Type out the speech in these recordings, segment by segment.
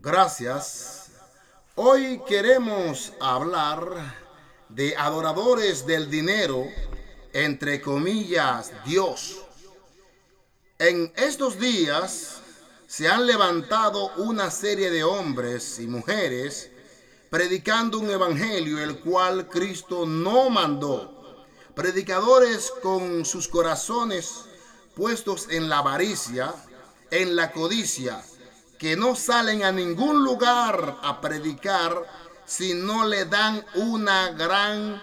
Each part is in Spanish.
Gracias. Hoy queremos hablar de adoradores del dinero, entre comillas, Dios. En estos días se han levantado una serie de hombres y mujeres predicando un evangelio el cual Cristo no mandó. Predicadores con sus corazones puestos en la avaricia, en la codicia, que no salen a ningún lugar a predicar si no le dan una gran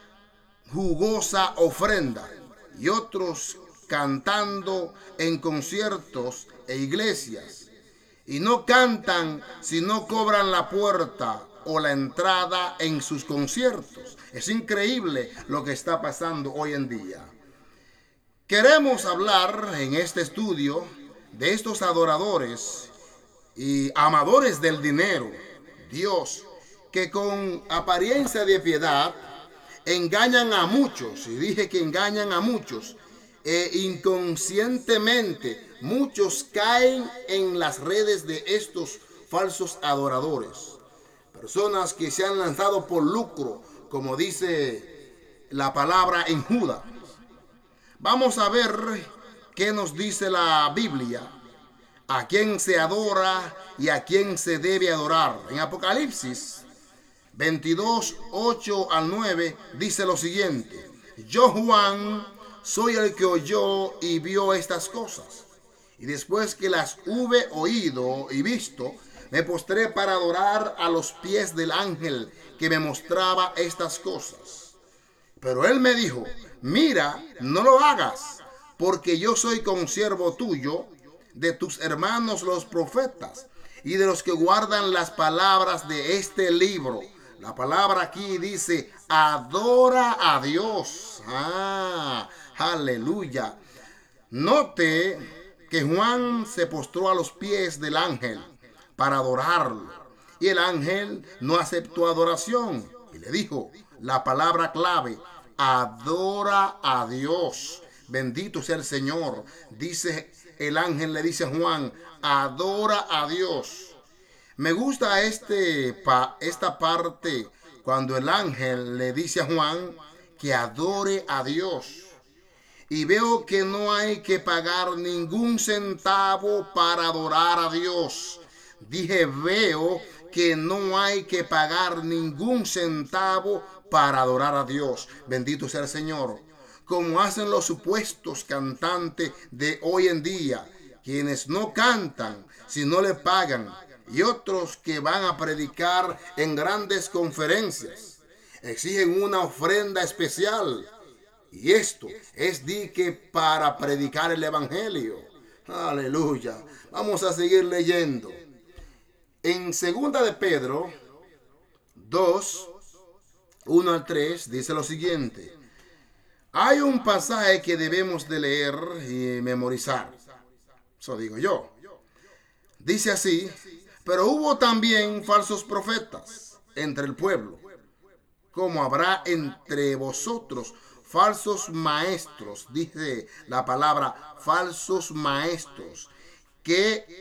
jugosa ofrenda. Y otros cantando en conciertos e iglesias. Y no cantan si no cobran la puerta o la entrada en sus conciertos. Es increíble lo que está pasando hoy en día. Queremos hablar en este estudio de estos adoradores y amadores del dinero, Dios, que con apariencia de piedad engañan a muchos, y dije que engañan a muchos, e inconscientemente muchos caen en las redes de estos falsos adoradores. Personas que se han lanzado por lucro, como dice la palabra en Judas. Vamos a ver qué nos dice la Biblia, a quién se adora y a quién se debe adorar. En Apocalipsis 22, 8 al 9 dice lo siguiente: Yo, Juan, soy el que oyó y vio estas cosas. Y después que las hube oído y visto, me postré para adorar a los pies del ángel que me mostraba estas cosas. Pero él me dijo: Mira, no lo hagas, porque yo soy consiervo tuyo, de tus hermanos los profetas, y de los que guardan las palabras de este libro. La palabra aquí dice: adora a Dios. Aleluya. Note que Juan se postró a los pies del ángel para adorarlo. Y el ángel no aceptó adoración. Y le dijo la palabra clave: adora a Dios. Bendito sea el Señor. Dice el ángel, le dice a Juan: adora a Dios. Me gusta esta parte cuando el ángel le dice a Juan que adore a Dios. Y veo que no hay que pagar ningún centavo para adorar a Dios. Dije, veo que no hay que pagar ningún centavo para adorar a Dios. Bendito sea el Señor. Como hacen los supuestos cantantes de hoy en día, quienes no cantan si no le pagan, y otros que van a predicar en grandes conferencias. Exigen una ofrenda especial. Y esto es dique para predicar el evangelio. Aleluya. Vamos a seguir leyendo. En 2 de Pedro 2, 1 al 3 dice lo siguiente: hay un pasaje que debemos de leer y memorizar. Eso digo yo. Dice así: pero hubo también falsos profetas entre el pueblo, como habrá entre vosotros falsos maestros, dice la palabra, falsos maestros, que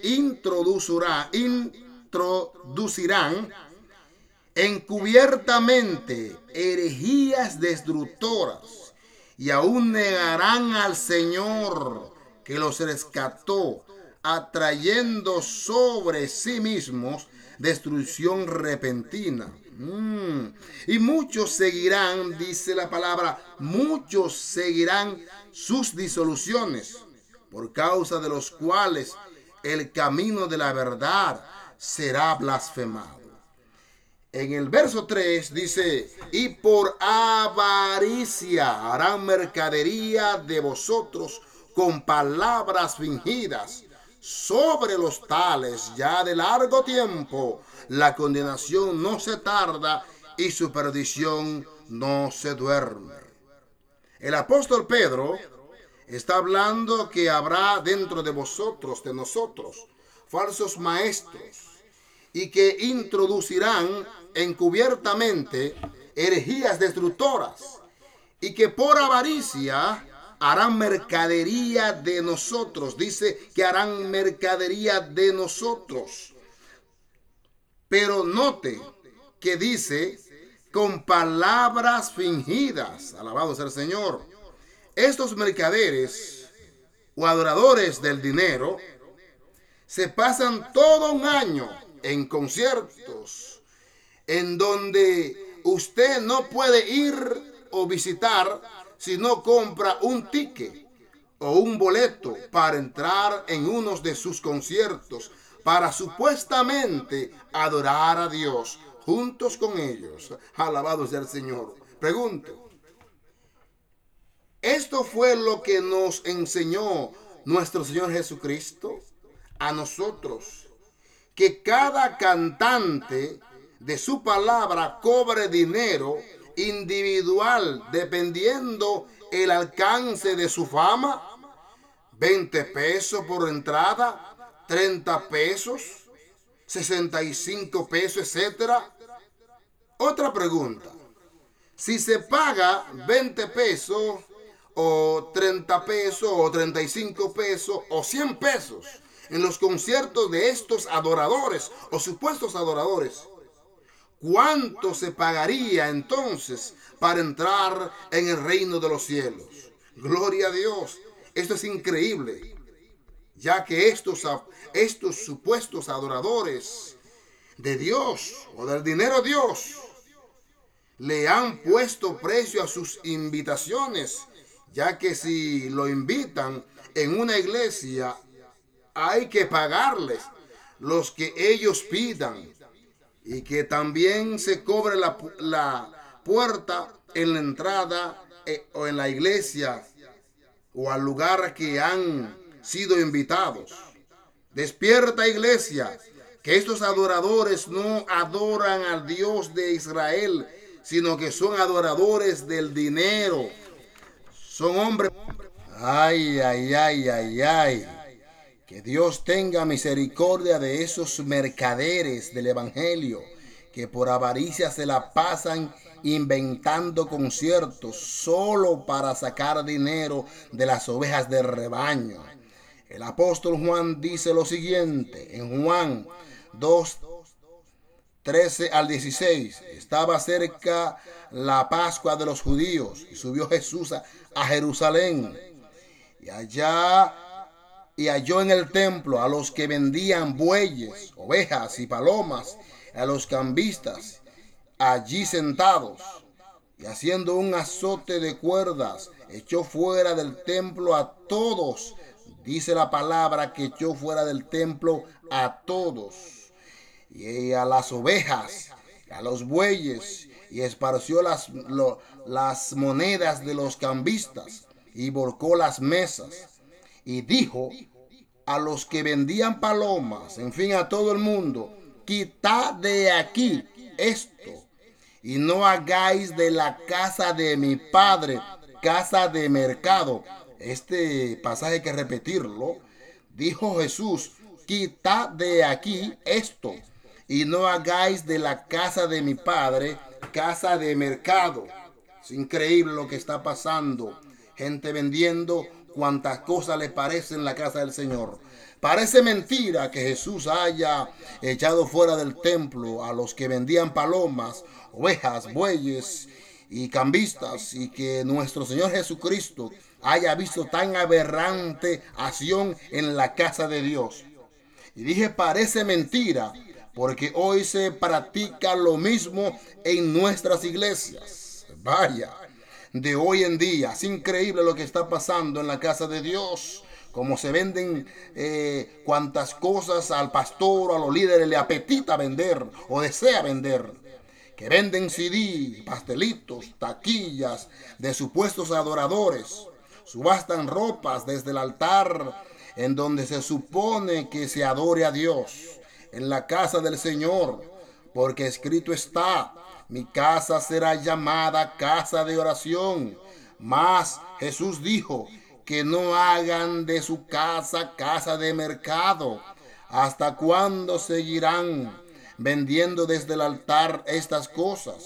introducirán encubiertamente herejías destructoras, y aún negarán al Señor que los rescató, atrayendo sobre sí mismos destrucción repentina. Y muchos seguirán, dice la palabra, muchos seguirán sus disoluciones, por causa de los cuales el camino de la verdad será blasfemado. En el verso 3 dice: y por avaricia harán mercadería de vosotros con palabras fingidas. Sobre los tales ya de largo tiempo la condenación no se tarda y su perdición no se duerme. El apóstol Pedro está hablando que habrá dentro de vosotros, de nosotros, falsos maestros, y que introducirán encubiertamente herejías destructoras, y que por avaricia harán mercadería de nosotros. Dice que harán mercadería de nosotros. Pero note que dice con palabras fingidas. Alabado sea el Señor. Estos mercaderes o adoradores del dinero se pasan todo un año en conciertos en donde usted no puede ir o visitar si no compra un ticket o un boleto para entrar en uno de sus conciertos para supuestamente adorar a Dios juntos con ellos. Alabado sea el Señor. Pregunto, ¿esto fue lo que nos enseñó nuestro Señor Jesucristo a nosotros? Que cada cantante de su palabra cobre dinero individual dependiendo el alcance de su fama. 20 pesos por entrada, 30 pesos, 65 pesos, etcétera. Otra pregunta. Si se paga 20 pesos o 30 pesos o 35 pesos o 100 pesos en los conciertos de estos adoradores o supuestos adoradores, ¿cuánto se pagaría entonces para entrar en el reino de los cielos? Gloria a Dios. Esto es increíble, ya que estos supuestos adoradores de Dios o del dinero Dios le han puesto precio a sus invitaciones, ya que si lo invitan en una iglesia hay que pagarles los que ellos pidan, y que también se cobre la puerta en la entrada o en la iglesia o al lugar que han sido invitados. Despierta, iglesia, que estos adoradores no adoran al Dios de Israel, sino que son adoradores del dinero. Son hombres. Ay, ay, ay, ay, ay. Que Dios tenga misericordia de esos mercaderes del evangelio que por avaricia se la pasan inventando conciertos solo para sacar dinero de las ovejas del rebaño. El apóstol Juan dice lo siguiente en Juan 2, 13 al 16. Estaba cerca la Pascua de los judíos y subió Jesús a Jerusalén. Y halló en el templo a los que vendían bueyes, ovejas y palomas, a los cambistas allí sentados. Y haciendo un azote de cuerdas, echó fuera del templo a todos. Dice la palabra que echó fuera del templo a todos. Y a las ovejas, a los bueyes, y esparció las monedas de los cambistas, y volcó las mesas. Y dijo a los que vendían palomas, en fin, a todo el mundo: quitad de aquí esto, y no hagáis de la casa de mi padre casa de mercado. Este pasaje hay que repetirlo. Dijo Jesús: quitad de aquí esto, y no hagáis de la casa de mi padre casa de mercado. Es increíble lo que está pasando. Gente vendiendo cuantas cosas le parecen en la casa del Señor. Parece mentira que Jesús haya echado fuera del templo a los que vendían palomas, ovejas, bueyes y cambistas, y que nuestro Señor Jesucristo haya visto tan aberrante acción en la casa de Dios. Y dije parece mentira, porque hoy se practica lo mismo en nuestras iglesias. Vaya, de hoy en día es increíble lo que está pasando en la casa de Dios. Como se venden cuantas cosas al pastor o a los líderes le apetita vender o desea vender. Que venden CD, pastelitos, taquillas de supuestos adoradores. Subastan ropas desde el altar en donde se supone que se adore a Dios, en la casa del Señor, porque escrito está: mi casa será llamada casa de oración. Mas Jesús dijo que no hagan de su casa casa de mercado. ¿Hasta cuándo seguirán vendiendo desde el altar estas cosas?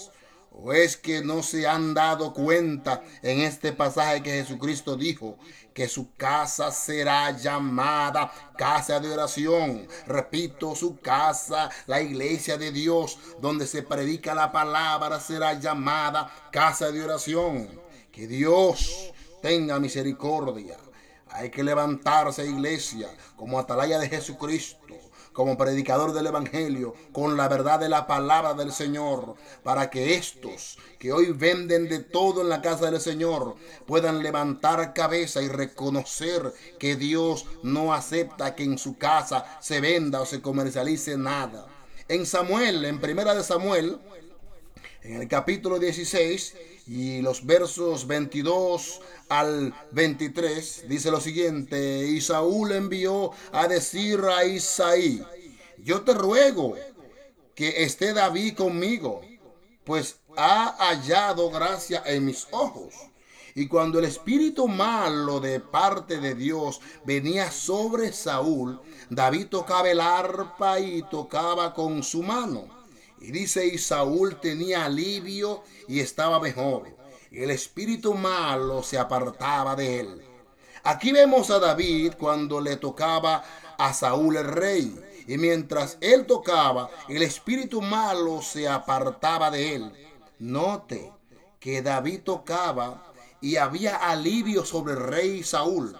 ¿O es que no se han dado cuenta en este pasaje que Jesucristo dijo que su casa será llamada casa de oración? Repito, su casa, la iglesia de Dios, donde se predica la palabra, será llamada casa de oración. Que Dios tenga misericordia. Hay que levantarse, iglesia, como atalaya de Jesucristo, como predicador del Evangelio, con la verdad de la palabra del Señor, para que estos que hoy venden de todo en la casa del Señor puedan levantar cabeza y reconocer que Dios no acepta que en su casa se venda o se comercialice nada. En Samuel, en Primera de Samuel, en el capítulo 16 y los versos 22 al 23, dice lo siguiente: y Saúl envió a decir a Isaí: yo te ruego que esté David conmigo, pues ha hallado gracia en mis ojos. Y cuando el espíritu malo de parte de Dios venía sobre Saúl, David tocaba el arpa y tocaba con su mano. Y dice, y Saúl tenía alivio y estaba mejor. Y el espíritu malo se apartaba de él. Aquí vemos a David cuando le tocaba a Saúl el rey. Y mientras él tocaba, el espíritu malo se apartaba de él. Note que David tocaba y había alivio sobre el rey Saúl.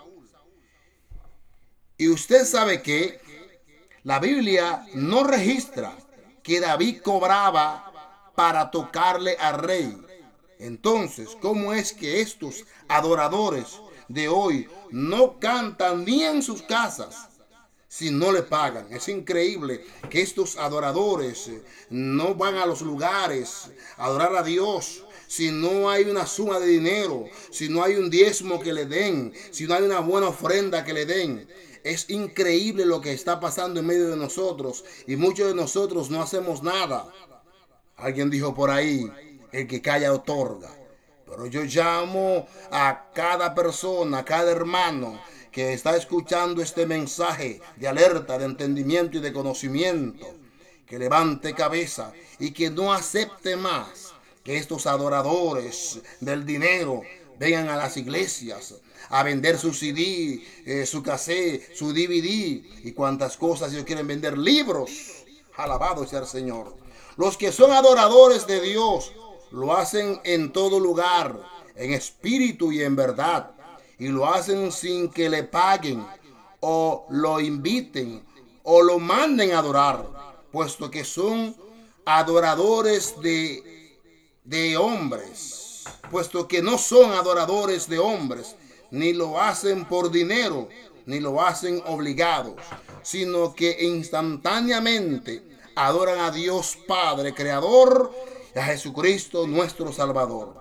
Y usted sabe que la Biblia no registra que David cobraba para tocarle al rey. Entonces, ¿cómo es que estos adoradores de hoy no cantan ni en sus casas si no le pagan? Es increíble que estos adoradores no van a los lugares a adorar a Dios si no hay una suma de dinero, si no hay un diezmo que le den, si no hay una buena ofrenda que le den. Es increíble lo que está pasando en medio de nosotros y muchos de nosotros no hacemos nada. Alguien dijo por ahí, el que calla otorga. Pero yo llamo a cada persona, a cada hermano que está escuchando este mensaje de alerta, de entendimiento y de conocimiento, que levante cabeza y que no acepte más que estos adoradores del dinero vengan a las iglesias a vender su CD, su cassette, su DVD y cuantas cosas ellos quieren vender, libros. Alabado sea el Señor. Los que son adoradores de Dios lo hacen en todo lugar, en espíritu y en verdad. Y lo hacen sin que le paguen o lo inviten o lo manden a adorar, puesto que son adoradores de hombres, puesto que no son adoradores de hombres, ni lo hacen por dinero, ni lo hacen obligados, sino que instantáneamente adoran a Dios Padre, Creador, y a Jesucristo, nuestro Salvador.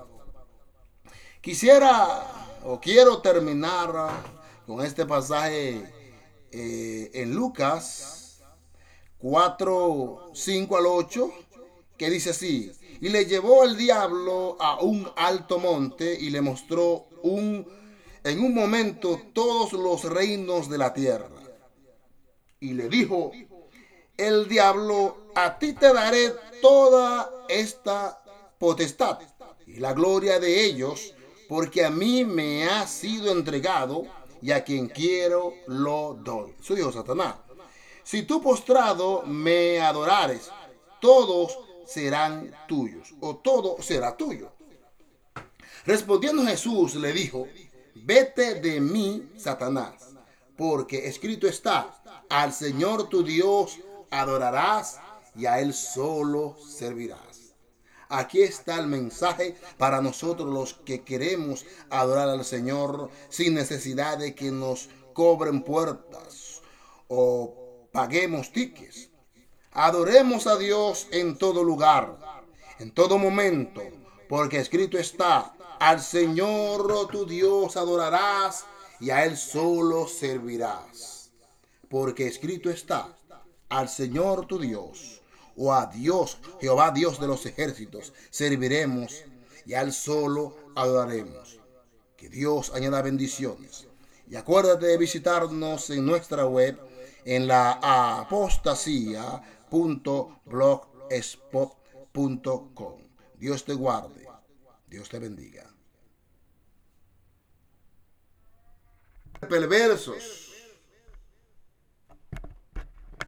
Quiero terminar con este pasaje en Lucas 4, 5 al 8, que dice así: y le llevó el diablo a un alto monte y le mostró en un momento todos los reinos de la tierra. Y le dijo el diablo: a ti te daré toda esta potestad y la gloria de ellos, porque a mí me ha sido entregado y a quien quiero lo doy. Su hijo Satanás. Si tú postrado me adorares, todos serán tuyos, o todo será tuyo. Respondiendo Jesús le dijo: vete de mí, Satanás, porque escrito está: al Señor tu Dios adorarás y a Él solo servirás. Aquí está el mensaje para nosotros los que queremos adorar al Señor sin necesidad de que nos cobren puertas o paguemos tickets. Adoremos a Dios en todo lugar, en todo momento, porque escrito está: al Señor tu Dios adorarás y a Él solo servirás. Porque escrito está: al Señor tu Dios, o a Dios, Jehová Dios de los ejércitos, serviremos y a Él solo adoraremos. Que Dios añada bendiciones. Y acuérdate de visitarnos en nuestra web en la apostasía.blogspot.com. Dios te guarde. Dios te bendiga. Perversos